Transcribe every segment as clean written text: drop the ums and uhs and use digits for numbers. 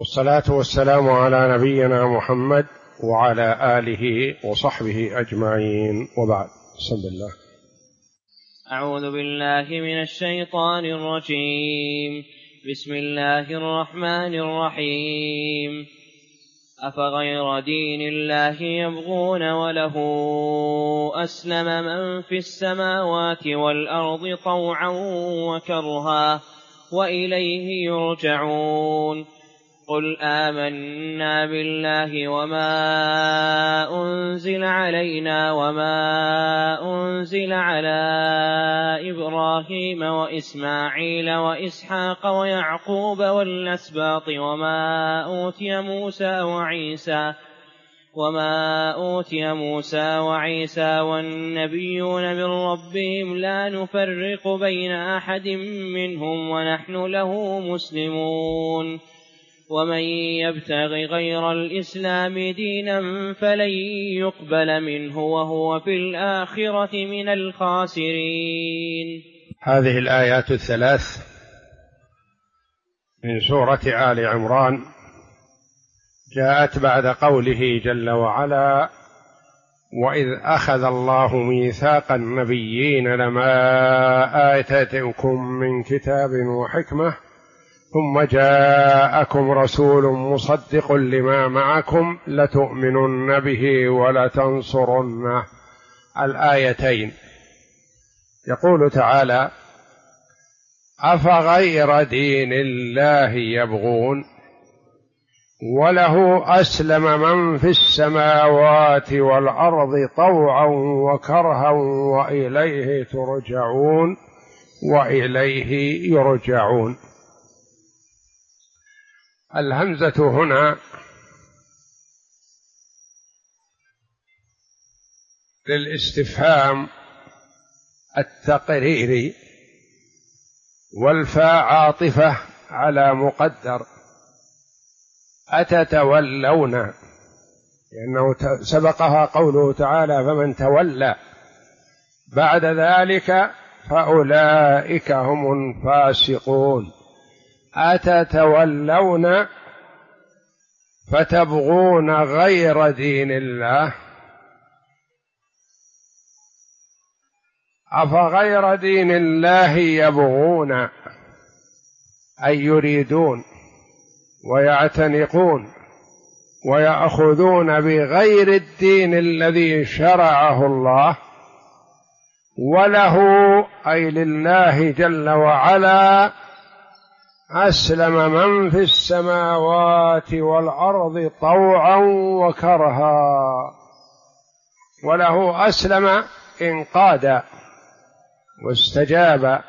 والصلاة والسلام على نبينا محمد وعلى آله وصحبه أجمعين، وبعد. بسم الله. أعوذ بالله من الشيطان الرجيم. بسم الله الرحمن الرحيم. أفغير دين الله يبغون وله أسلم من في السماوات والأرض طوعا وكرها وإليه يرجعون. قل آمنا بالله وما أنزل علينا وما أنزل على إبراهيم وإسماعيل وإسحاق ويعقوب والأسباط وما أوتي موسى وعيسى والنبيون من ربهم لا نفرق بين أحد منهم ونحن له مسلمون. ومن يبتغ غير الإسلام دينا فلن يقبل منه وهو في الآخرة من الخاسرين. هذه الآيات الثلاث من سورة آل عمران جاءت بعد قوله جل وعلا: وإذ أخذ الله ميثاق النبيين لما آتيتكم من كتاب وحكمة ثم جاءكم رسول مصدق لما معكم لتؤمنن به ولتنصرنه. الآيتين. يقول تعالى: أفغير دين الله يبغون وله أسلم من في السماوات والأرض طوعا وكرها وإليه ترجعون وإليه يرجعون. الهمزة هنا للاستفهام التقريري، والفاء عاطفة على مقدر أتتولون، لأنه سبقها قوله تعالى: فمن تولى بعد ذلك فأولئك هم الفاسقون. أتتولون فتبغون غير دين الله. أفغير دين الله يبغون، أي يريدون ويعتنقون ويأخذون بغير الدين الذي شرعه الله، وله أي لله جل وعلا أسلم من في السماوات والأرض طوعا وكرها. وله أسلم انقاد واستجاب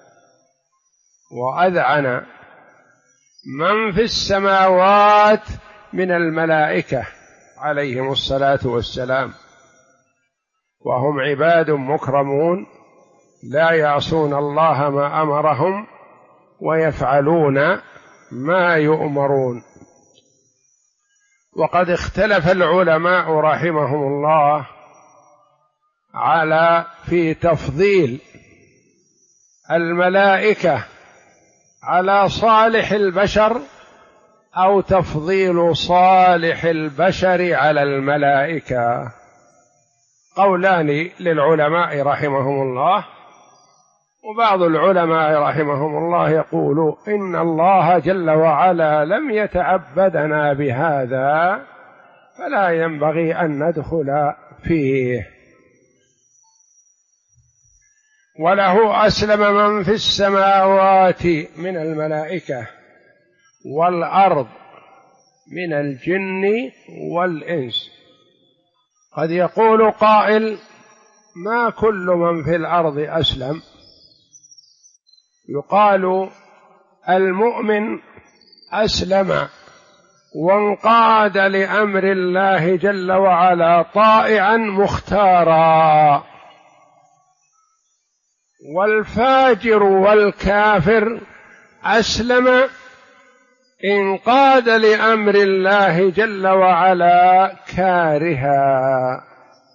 وأذعن من في السماوات من الملائكة عليهم الصلاة والسلام، وهم عباد مكرمون لا يعصون الله ما أمرهم ويفعلون ما يؤمرون. وقد اختلف العلماء رحمهم الله في تفضيل الملائكة على صالح البشر أو تفضيل صالح البشر على الملائكة. قولان للعلماء رحمهم الله، وبعض العلماء رحمهم الله يقول إن الله جل وعلا لم يتعبدنا بهذا فلا ينبغي أن ندخل فيه. وله أسلم من في السماوات من الملائكة والأرض من الجن والإنس. قد يقول قائل: ما كل من في الأرض أسلم؟ يقال: المؤمن أسلم وانقاد لأمر الله جل وعلا طائعا مختارا، والفاجر والكافر أسلم انقاد لأمر الله جل وعلا كارها،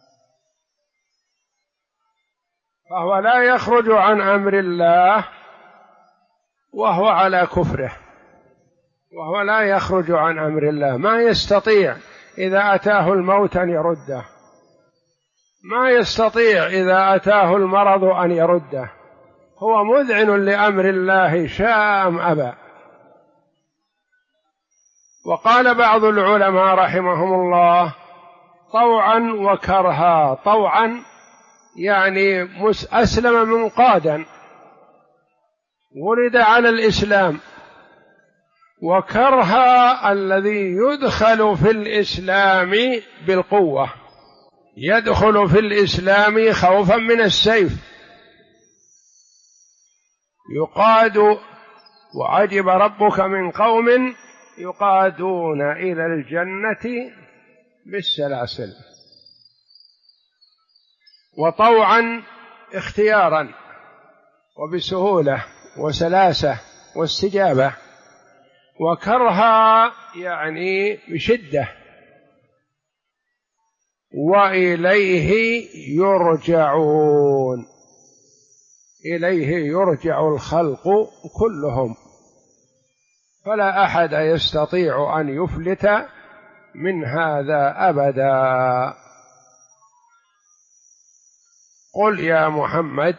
فهو لا يخرج عن أمر الله وهو على كفره، وهو لا يخرج عن أمر الله، ما يستطيع إذا أتاه الموت أن يرده، ما يستطيع إذا أتاه المرض أن يرده، هو مذعن لأمر الله شاء أم أبى. وقال بعض العلماء رحمهم الله: طوعا وكرها. طوعا يعني أسلم منقادا، ولد على الإسلام، وكرها الذي يدخل في الإسلام بالقوة، يدخل في الإسلام خوفا من السيف، يقاد. وعجب ربك من قوم يقادون إلى الجنة بالسلاسل. وطوعا اختيارا وبسهولة وسلاسة واستجابة، وكرها يعني بشدة. وإليه يرجعون، إليه يرجع الخلق كلهم، فلا أحد يستطيع أن يفلت من هذا أبدا. قل يا محمد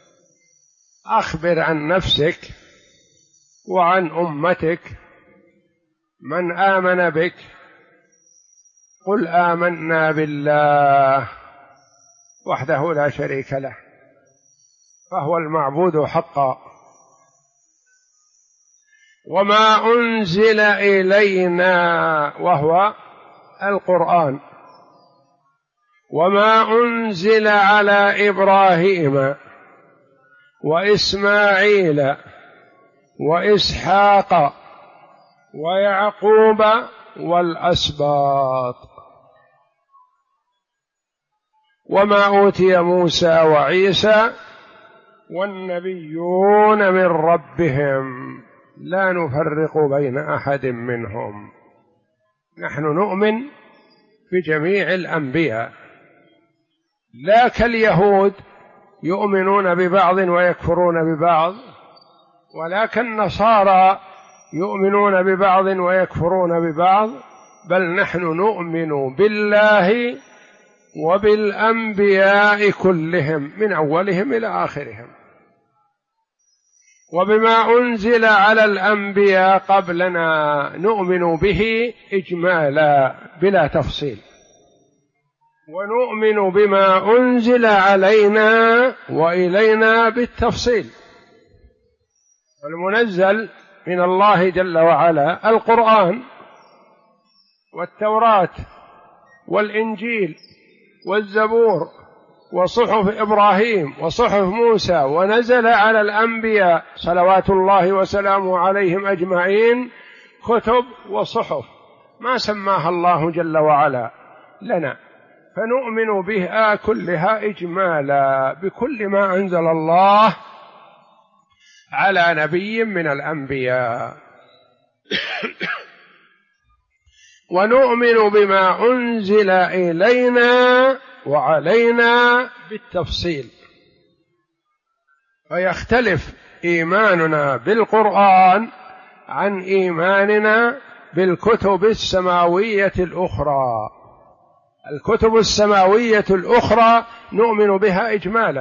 أخبر عن نفسك وعن أمتك من آمن بك. قل آمنا بالله وحده لا شريك له، فهو المعبود حقا، وما أنزل إلينا وهو القرآن، وما أنزل على إبراهيم وإسماعيل وإسحاق ويعقوب والأسباط، وما أوتي موسى وعيسى والنبيون من ربهم لا نفرق بين أحد منهم. نحن نؤمن بجميع الأنبياء، لا كاليهود يؤمنون ببعض ويكفرون ببعض، ولكن النصارى يؤمنون ببعض ويكفرون ببعض، بل نحن نؤمن بالله وبالأنبياء كلهم من أولهم إلى آخرهم، وبما أنزل على الأنبياء قبلنا نؤمن به إجمالا بلا تفصيل، ونؤمن بما أنزل علينا وإلينا بالتفصيل. المنزل من الله جل وعلا القرآن والتوراة والإنجيل والزبور وصحف إبراهيم وصحف موسى، ونزل على الأنبياء صلوات الله وسلامه عليهم أجمعين كتب وصحف ما سماها الله جل وعلا لنا، فنؤمن بها كلها إجمالا بكل ما أنزل الله على نبي من الأنبياء. ونؤمن بما أنزل إلينا وعلينا بالتفصيل، فيختلف إيماننا بالقرآن عن إيماننا بالكتب السماوية الأخرى. الكتب السماوية الأخرى نؤمن بها إجمالا،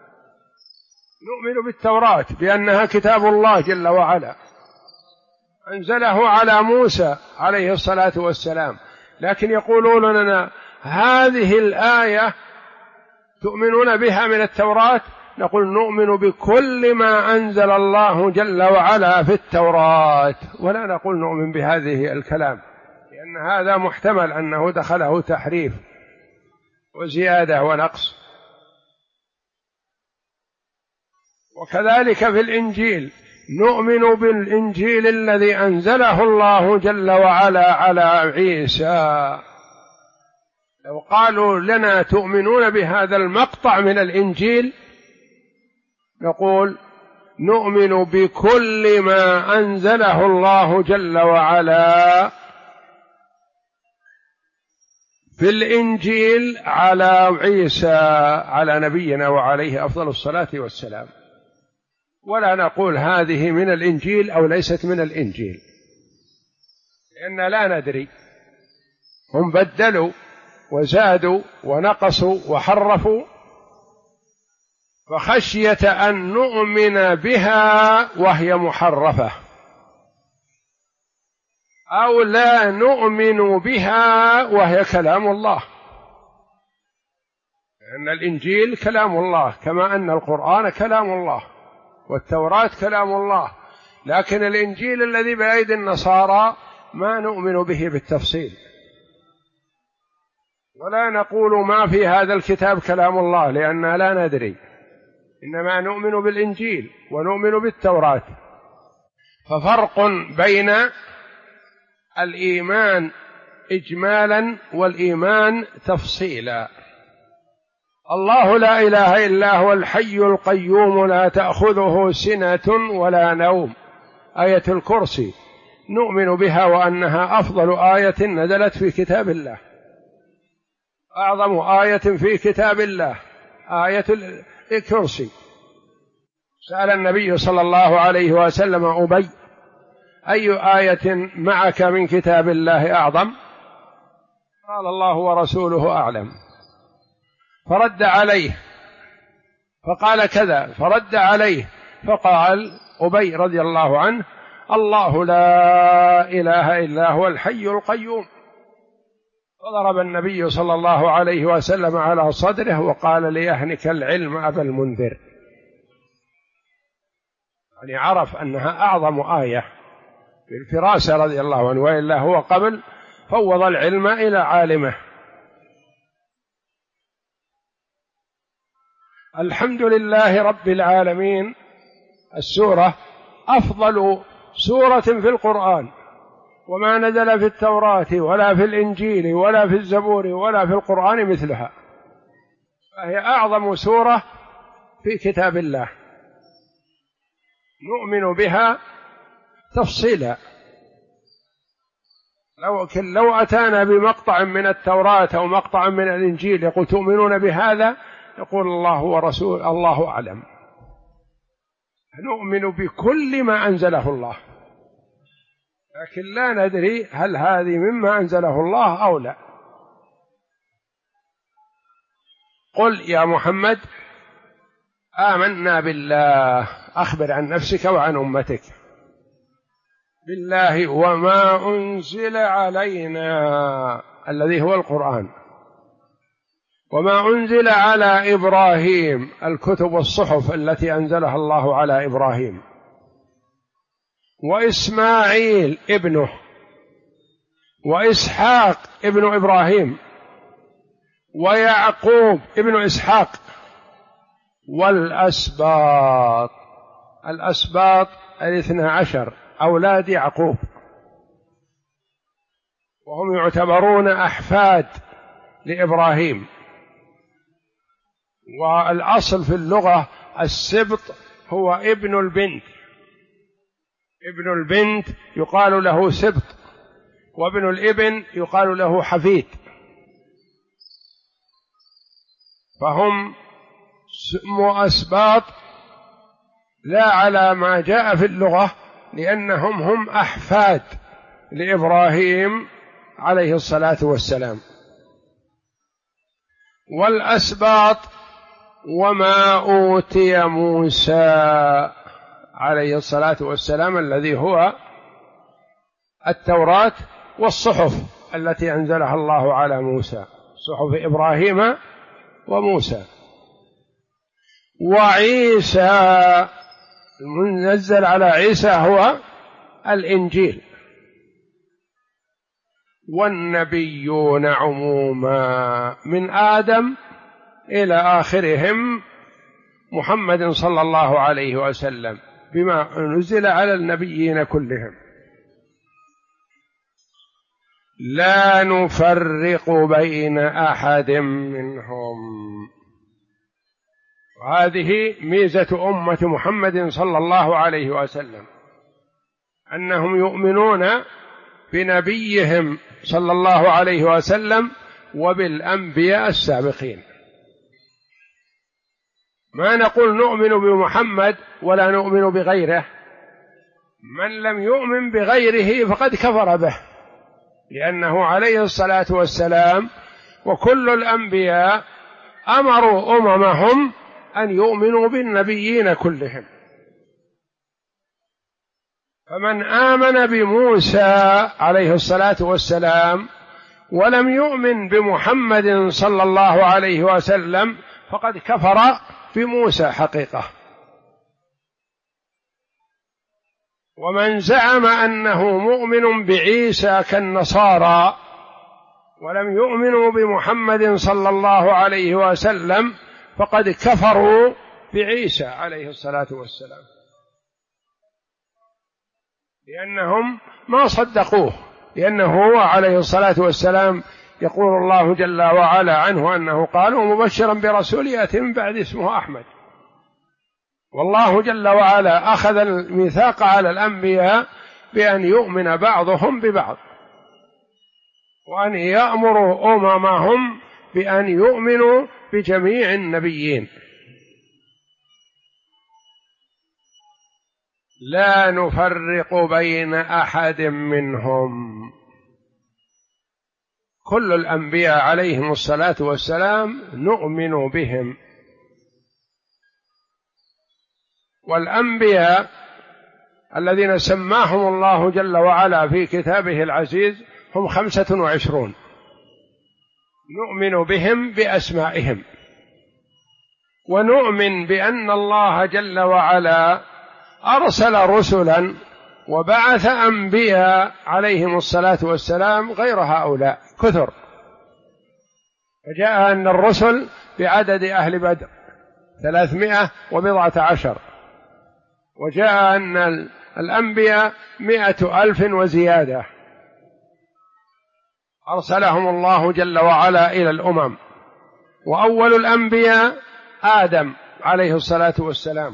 نؤمن بالتوراة بأنها كتاب الله جل وعلا أنزله على موسى عليه الصلاة والسلام، لكن يقولون لنا هذه الآية تؤمنون بها من التوراة، نقول نؤمن بكل ما أنزل الله جل وعلا في التوراة، ولا نقول نؤمن بهذه الكلام، لأن هذا محتمل أنه دخله تحريف وزيادة ونقص. وكذلك في الإنجيل نؤمن بالإنجيل الذي أنزله الله جل وعلا على عيسى. لو قالوا لنا تؤمنون بهذا المقطع من الإنجيل نقول نؤمن بكل ما أنزله الله جل وعلا في الإنجيل على عيسى على نبينا وعليه أفضل الصلاة والسلام، ولا نقول هذه من الإنجيل أو ليست من الإنجيل، لأن لا ندري، هم بدلوا وزادوا ونقصوا وحرفوا، فخشية أن نؤمن بها وهي محرفة أو لا نؤمن بها وهي كلام الله، لأن الإنجيل كلام الله كما أن القرآن كلام الله والتوراة كلام الله، لكن الإنجيل الذي بأيدي النصارى ما نؤمن به بالتفصيل، ولا نقول ما في هذا الكتاب كلام الله لأننا لا ندري، إنما نؤمن بالإنجيل ونؤمن بالتوراة. ففرق بين الإيمان إجمالا والإيمان تفصيلا. الله لا إله إلا هو الحي القيوم لا تأخذه سنة ولا نوم، آية الكرسي نؤمن بها وأنها أفضل آية نزلت في كتاب الله، أعظم آية في كتاب الله آية الكرسي. سأل النبي صلى الله عليه وسلم أبي: أي آية معك من كتاب الله أعظم؟ قال: الله ورسوله أعلم. فرد عليه فقال كذا، فرد عليه فقال أبي رضي الله عنه: الله لا إله إلا هو الحي القيوم. فضرب النبي صلى الله عليه وسلم على صدره وقال: ليهنك العلم أبا المنذر، يعني عرف أنها أعظم آية بالفراسة رضي الله عنه، وإلا هو قبل فوض العلم إلى عالمه. الحمد لله رب العالمين السورة أفضل سورة في القرآن، وما نزل في التوراة ولا في الإنجيل ولا في الزبور ولا في القرآن مثلها، فهي أعظم سورة في كتاب الله، نؤمن بها تفصيلا. لو أتانا بمقطع من التوراة أو مقطع من الإنجيل يقول: تؤمنون بهذا؟ يقول: الله ورسول الله أعلم. نؤمن بكل ما أنزله الله، لكن لا ندري هل هذه مما أنزله الله أو لا. قل يا محمد: آمنا بالله، أخبر عن نفسك وعن أمتك، بالله وما أنزل علينا الذي هو القرآن، وما أنزل على إبراهيم الكتب والصحف التي أنزلها الله على إبراهيم، وإسماعيل ابنه، وإسحاق ابن إبراهيم، ويعقوب ابن إسحاق، والأسباط، الأسباط 12 أولاد يعقوب، وهم يعتبرون أحفاد لإبراهيم. والأصل في اللغة السبط هو ابن البنت، ابن البنت يقال له سبط، وابن الابن يقال له حفيد، فهم سموا أسباط لا على ما جاء في اللغة، لأنهم هم أحفاد لإبراهيم عليه الصلاة والسلام. والأسباط وما أوتي موسى عليه الصلاة والسلام الذي هو التوراة والصحف التي أنزلها الله على موسى، صحف إبراهيم وموسى. وعيسى المنزل على عيسى هو الإنجيل. والنبيون عموما من آدم إلى آخرهم محمد صلى الله عليه وسلم بما نزل على النبيين كلهم، لا نفرق بين أحد منهم. وهذه ميزة أمة محمد صلى الله عليه وسلم، أنهم يؤمنون بنبيهم صلى الله عليه وسلم وبالأنبياء السابقين. ما نقول نؤمن بمحمد ولا نؤمن بغيره، من لم يؤمن بغيره فقد كفر به، لأنه عليه الصلاة والسلام وكل الأنبياء أمروا أممهم أن يؤمنوا بالنبيين كلهم. فمن آمن بموسى عليه الصلاة والسلام ولم يؤمن بمحمد صلى الله عليه وسلم فقد كفر بموسى حقيقة. ومن زعم أنه مؤمن بعيسى كالنصارى ولم يؤمنوا بمحمد صلى الله عليه وسلم فقد كفروا بعيسى عليه الصلاة والسلام، لأنهم ما صدقوه، لأنه هو عليه الصلاة والسلام يقول الله جل وعلا عنه أنه قال مبشرا برسول يأتي من بعد اسمه أحمد. والله جل وعلا أخذ الميثاق على الأنبياء بأن يؤمن بعضهم ببعض، وأن يأمروا أممهم بأن يؤمنوا بجميع النبيين. لا نفرق بين أحد منهم، كل الأنبياء عليهم الصلاة والسلام نؤمن بهم. والأنبياء الذين سماهم الله جل وعلا في كتابه العزيز هم 25، نؤمن بهم بأسمائهم، ونؤمن بأن الله جل وعلا أرسل رسلا وبعث أنبياء عليهم الصلاة والسلام غير هؤلاء كثر. فجاء أن الرسل بعدد أهل بدر 310، وجاء أن الأنبياء 100,000 وزيادة أرسلهم الله جل وعلا إلى الأمم. وأول الأنبياء آدم عليه الصلاة والسلام،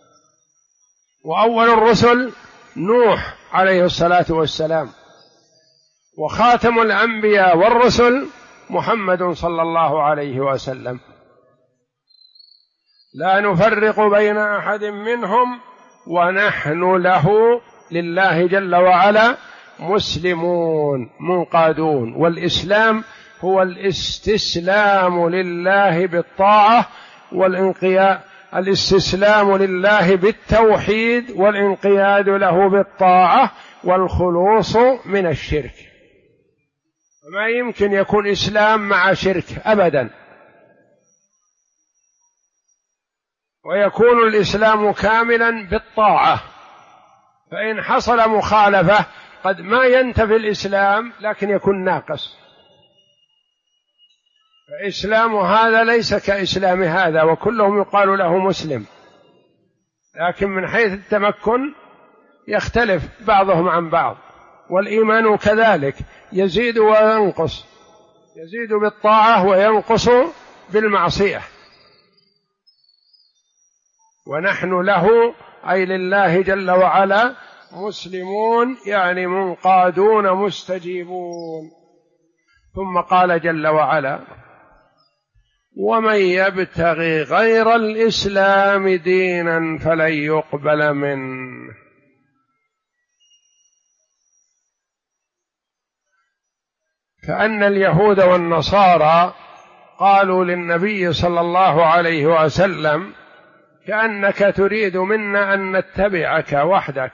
وأول الرسل نوح عليه الصلاة والسلام، وخاتم الأنبياء والرسل محمد صلى الله عليه وسلم. لا نفرق بين أحد منهم ونحن له لله جل وعلا مسلمون منقادون. والإسلام هو الاستسلام لله بالطاعة والانقياد، الاستسلام لله بالتوحيد والانقياد له بالطاعة والخلوص من الشرك. فما يمكن يكون إسلام مع شرك أبدا، ويكون الإسلام كاملا بالطاعة. فإن حصل مخالفة قد ما ينتفي الإسلام لكن يكون ناقص. فإسلام هذا ليس كإسلام هذا، وكلهم يقال له مسلم، لكن من حيث التمكن يختلف بعضهم عن بعض. والإيمان كذلك يزيد وينقص، يزيد بالطاعة وينقص بالمعصية. ونحن له أي لله جل وعلا مسلمون، يعني منقادون مستجيبون. ثم قال جل وعلا ومن يبتغي غير الإسلام دينا فلن يقبل منه. كأن اليهود والنصارى قالوا للنبي صلى الله عليه وسلم كأنك تريد منا أن نتبعك وحدك،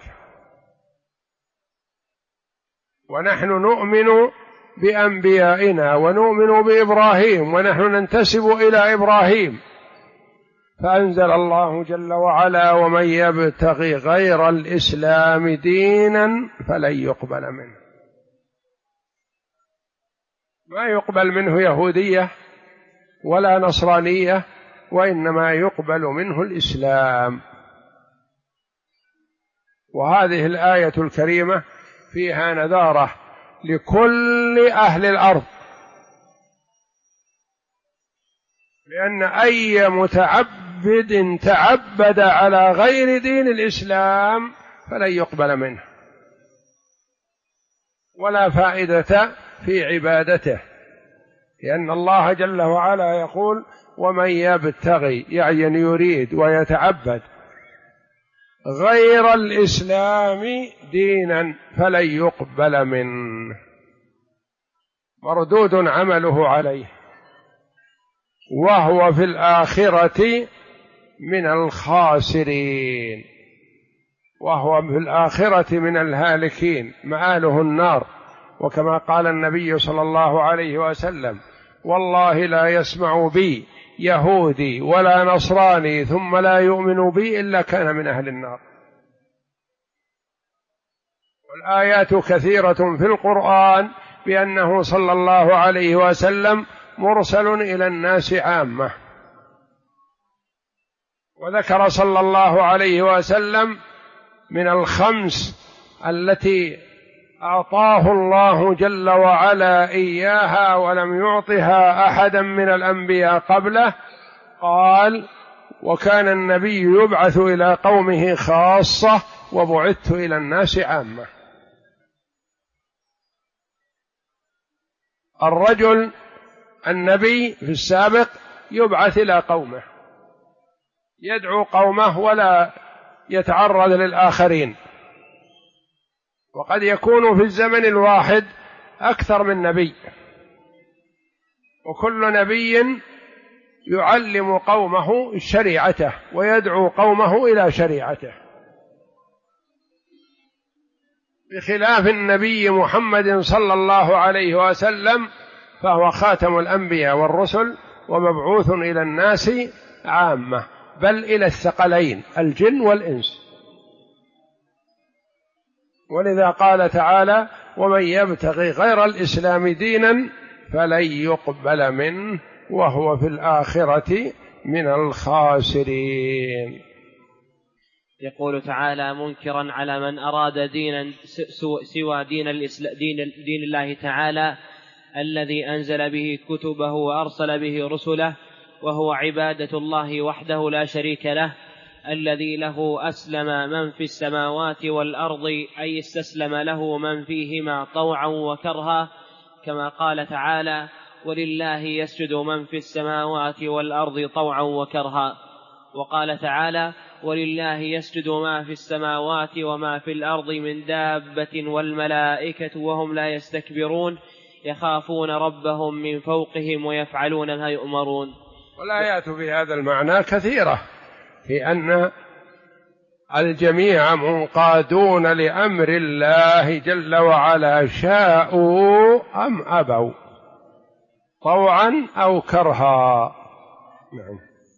ونحن نؤمن بأنبيائنا ونؤمن بإبراهيم ونحن ننتسب إلى إبراهيم. فأنزل الله جل وعلا ومن يبتغي غير الإسلام دينا فلن يقبل منه. ما يقبل منه يهودية ولا نصرانية، وإنما يقبل منه الإسلام. وهذه الآية الكريمة فيها نذارة لكل أهل الأرض، لأن أي متعبد تعبد على غير دين الإسلام فلن يقبل منه، ولا فائدة في عبادته، لأن الله جل وعلا يقول ومن يبتغي، يعني يريد ويتعبد غير الإسلام دينا فلن يقبل منه. مردود عمله عليه، وهو في الآخرة من الخاسرين، وهو في الآخرة من الهالكين، مآله النار. وكما قال النبي صلى الله عليه وسلم: والله لا يسمع بي يهودي ولا نصراني ثم لا يؤمن بي إلا كان من أهل النار. والآيات كثيرة في القرآن بأنه صلى الله عليه وسلم مرسل إلى الناس عامة. وذكر صلى الله عليه وسلم من الخمس التي أعطاه الله جل وعلا إياها ولم يعطها أحدا من الأنبياء قبله، قال: وكان النبي يبعث إلى قومه خاصة وبعثت إلى الناس عامة. الرجل النبي في السابق يبعث إلى قومه، يدعو قومه ولا يتعرض للآخرين، وقد يكون في الزمن الواحد أكثر من نبي، وكل نبي يعلم قومه شريعته ويدعو قومه إلى شريعته، بخلاف النبي محمد صلى الله عليه وسلم، فهو خاتم الأنبياء والرسل ومبعوث إلى الناس عامة، بل إلى الثقلين الجن والإنس. ولذا قال تعالى: ومن يبتغي غير الإسلام دينا فلن يقبل منه وهو في الآخرة من الخاسرين. يقول تعالى منكرا على من أراد دينا سوى دين الله تعالى الذي أنزل به كتبه وأرسل به رسله، وهو عبادة الله وحده لا شريك له، الذي له أسلم من في السماوات والأرض، أي استسلم له من فيهما طوعا وكرها، كما قال تعالى: ولله يسجد من في السماوات والأرض طوعا وكرها. وقال تعالى: ولله يسجد ما في السماوات وما في الأرض من دابة والملائكة وهم لا يستكبرون يخافون ربهم من فوقهم ويفعلون ما يؤمرون. والآيات في هذا المعنى كثيرة، في أن الجميع منقادون لأمر الله جل وعلا، شاءوا أم أبوا، طوعا أو كرها. نعم.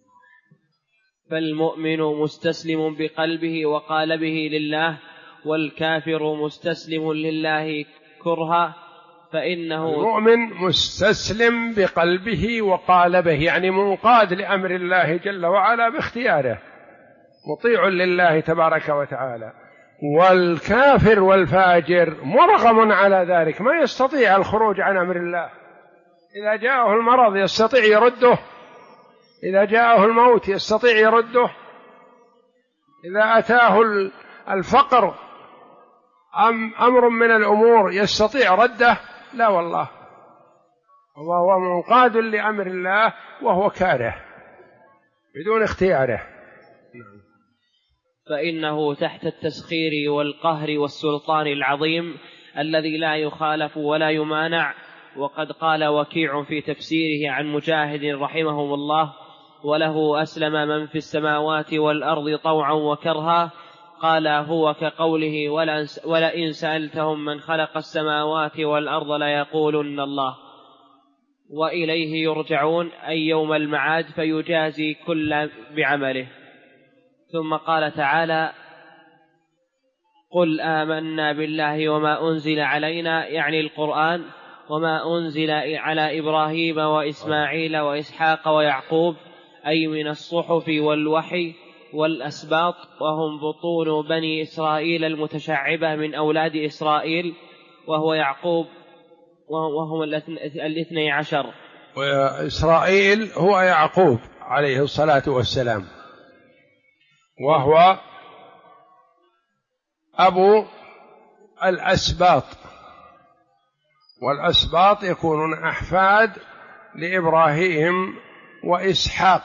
فالمؤمن مستسلم بقلبه وقالبه لله، والكافر مستسلم لله كرها، فإنه المؤمن مستسلم بقلبه وقالبه، يعني منقاد لأمر الله جل وعلا باختياره، مطيع لله تبارك وتعالى. والكافر والفاجر مرغم على ذلك، ما يستطيع الخروج عن أمر الله. إذا جاءه المرض يستطيع يرده، إذا جاءه الموت يستطيع يرده، إذا أتاه الفقر أمر من الأمور يستطيع رده؟ لا والله، وهو منقاد لأمر الله وهو كاره بدون اختياره. فإنه تحت التسخير والقهر والسلطان العظيم الذي لا يخالف ولا يمانع. وقد قال وكيع في تفسيره عن مجاهد رحمه الله: وله أسلم من في السماوات والأرض طوعا وكرها، قال هو كقوله: ولئن سألتهم من خلق السماوات والأرض ليقولن الله، وإليه يرجعون، أي يوم المعاد، فيجازي كل بعمله. ثم قال تعالى: قل آمنا بالله وما أنزل علينا، يعني القرآن، وما أنزل على إبراهيم وإسماعيل وإسحاق ويعقوب، أي من الصحف والوحي والأسباط، وهم بطون بني إسرائيل المتشعبة من أولاد إسرائيل، وهو يعقوب، وهم 12. وإسرائيل هو يعقوب عليه الصلاة والسلام، وهو أبو الأسباط، والأسباط يكونون أحفاد لإبراهيم وإسحاق.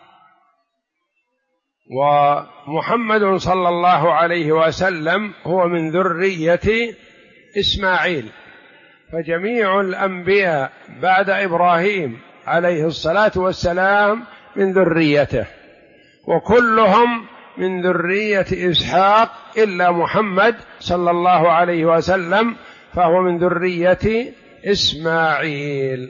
ومحمد صلى الله عليه وسلم هو من ذرية إسماعيل، فجميع الأنبياء بعد إبراهيم عليه الصلاة والسلام من ذريته، وكلهم من ذرية إسحاق إلا محمد صلى الله عليه وسلم فهو من ذرية إسماعيل.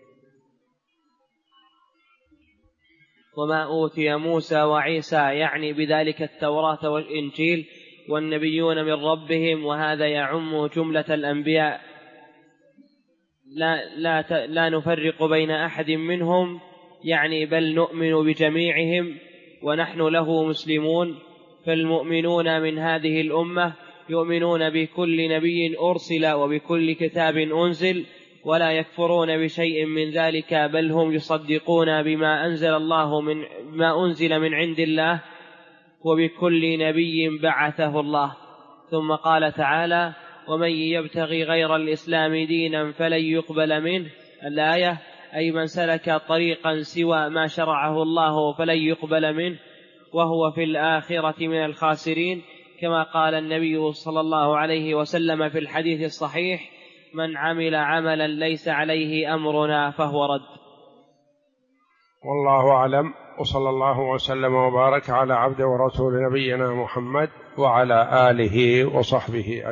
وما أوتي موسى وعيسى يعني بذلك التوراة والإنجيل والنبيون من ربهم، وهذا يعم جملة الأنبياء لا نفرق بين أحد منهم، يعني بل نؤمن بجميعهم ونحن له مسلمون. فالمؤمنون من هذه الأمة يؤمنون بكل نبي أرسل وبكل كتاب أنزل، ولا يكفرون بشيء من ذلك، بل هم يصدقون بما أنزل من عند الله وبكل نبي بعثه الله. ثم قال تعالى: ومن يبتغي غير الإسلام دينا فلن يقبل منه، الآية، أي من سلك طريقا سوى ما شرعه الله فلن يقبل منه وهو في الآخرة من الخاسرين، كما قال النبي صلى الله عليه وسلم في الحديث الصحيح: من عمل عملا ليس عليه أمرنا فهو رد. والله أعلم، وصلى الله وسلم وبارك على عبد ورسول نبينا محمد وعلى آله وصحبه أجمعين.